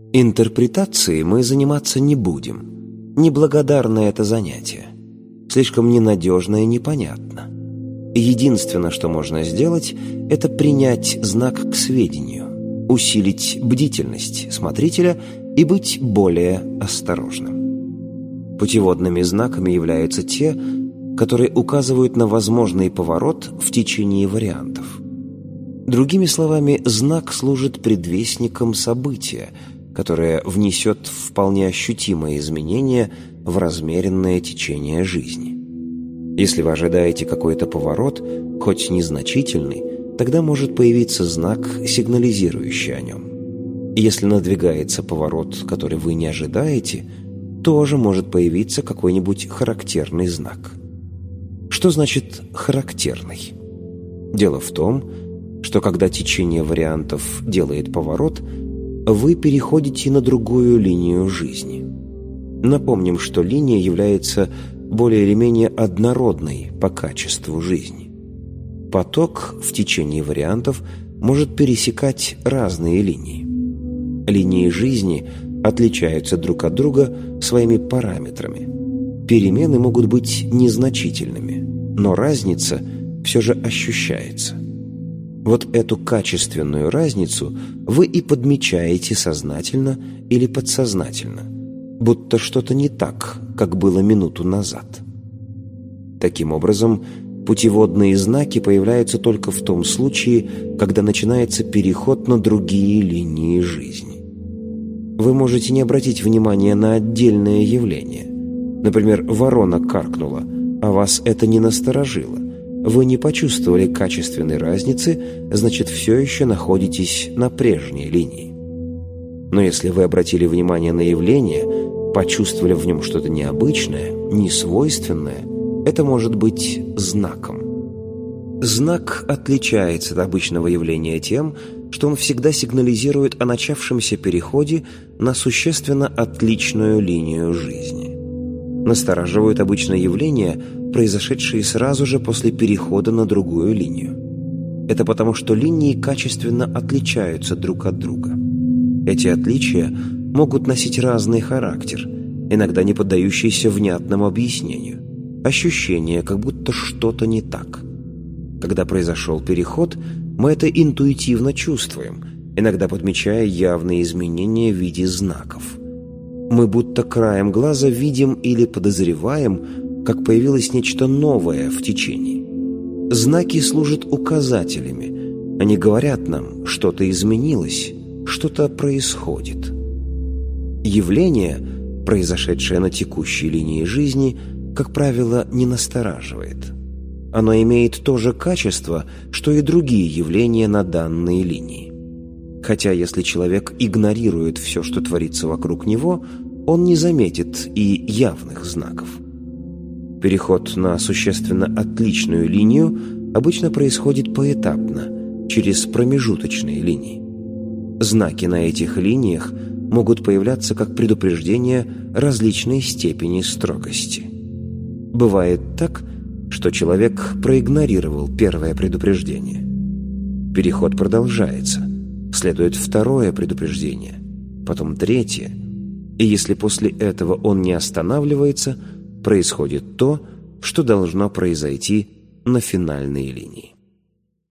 Интерпретацией мы заниматься не будем. Неблагодарное это занятие. Слишком ненадежно и непонятно. Единственное, что можно сделать, это принять знак к сведению, усилить бдительность смотрителя и быть более осторожным. Путеводными знаками являются те, которые указывают на возможный поворот в течение вариантов. Другими словами, знак служит предвестником события, которое внесет вполне ощутимые изменения в размеренное течение жизни. Если вы ожидаете какой-то поворот, хоть незначительный, тогда может появиться знак, сигнализирующий о нем. Если надвигается поворот, который вы не ожидаете, тоже может появиться какой-нибудь характерный знак. Что значит «характерный»? Дело в том, что когда течение вариантов делает поворот, вы переходите на другую линию жизни. Напомним, что линия является более или менее однородной по качеству жизни. Поток в течение вариантов может пересекать разные линии. Линии жизни отличаются друг от друга своими параметрами. Перемены могут быть незначительными, но разница все же ощущается. Вот эту качественную разницу вы и подмечаете сознательно или подсознательно, будто что-то не так, как было минуту назад. Таким образом, путеводные знаки появляются только в том случае, когда начинается переход на другие линии жизни. Вы можете не обратить внимания на отдельное явление. Например, ворона каркнула, а вас это не насторожило. Вы не почувствовали качественной разницы, значит, все еще находитесь на прежней линии. Но если вы обратили внимание на явление, почувствовали в нем что-то необычное, несвойственное, это может быть знаком. Знак отличается от обычного явления тем, что он всегда сигнализирует о начавшемся переходе на существенно отличную линию жизни. Настораживают обычно явления, произошедшие сразу же после перехода на другую линию. Это потому, что линии качественно отличаются друг от друга. Эти отличия могут носить разный характер, иногда не поддающийся внятному объяснению. Ощущение, как будто что-то не так. Когда произошел переход, мы это интуитивно чувствуем, иногда подмечая явные изменения в виде знаков. Мы будто краем глаза видим или подозреваем, как появилось нечто новое в течении. Знаки служат указателями. Они говорят нам, что-то изменилось, что-то происходит. Явление, произошедшее на текущей линии жизни, как правило, не настораживает. Оно имеет то же качество, что и другие явления на данной линии. Хотя если человек игнорирует все, что творится вокруг него, он не заметит и явных знаков. Переход на существенно отличную линию обычно происходит поэтапно, через промежуточные линии. Знаки на этих линиях могут появляться как предупреждение различной степени строгости. Бывает так, что человек проигнорировал первое предупреждение. Переход продолжается. Следует второе предупреждение, потом третье. И если после этого он не останавливается, происходит то, что должно произойти на финальной линии.